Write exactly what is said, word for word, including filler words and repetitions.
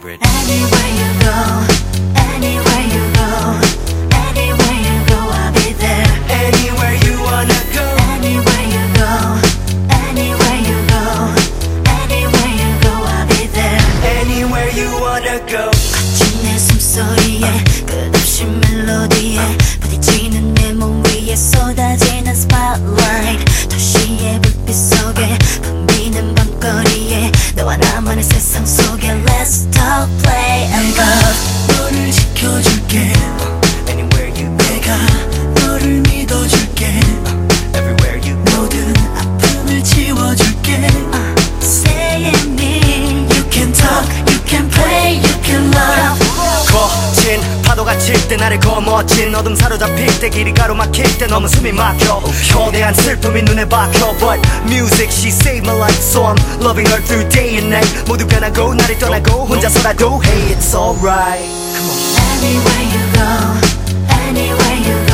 favorite. Anywhere you go, anywhere you go, anywhere you go, I'll be there. Anywhere you wanna go, Anywhere you go, anywhere you go, anywhere you go, I'll be there. anywhere you wanna go. 거친 내 숨소리에 끝없이 멜로디에 부딪히는 내 몸 위에 쏟아지는 spotlight. 도시의 불빛 속에 붐비는 밤거리에 너와 나만의 세상 속에 Let's talk, play and love. 너를 지켜줄게. Anywhere you go, 내가 너를 믿어줄게. Everywhere you go, 모든 아픔을 지워줄게. Say it me. You can talk, you can play, you can love. 거친 파도가 칠 때 나를 거머쥔 어둠 사로잡힐 때 길이 가로막힐 때 너무 숨이 막혀. 거대한 슬픔이 눈에 박혀. But music, she saved my life, so I'm loving her through day and night. 모두가 나고 나를 떠나고 혼자서라도 hey, it's alright. Anywhere you go, anywhere you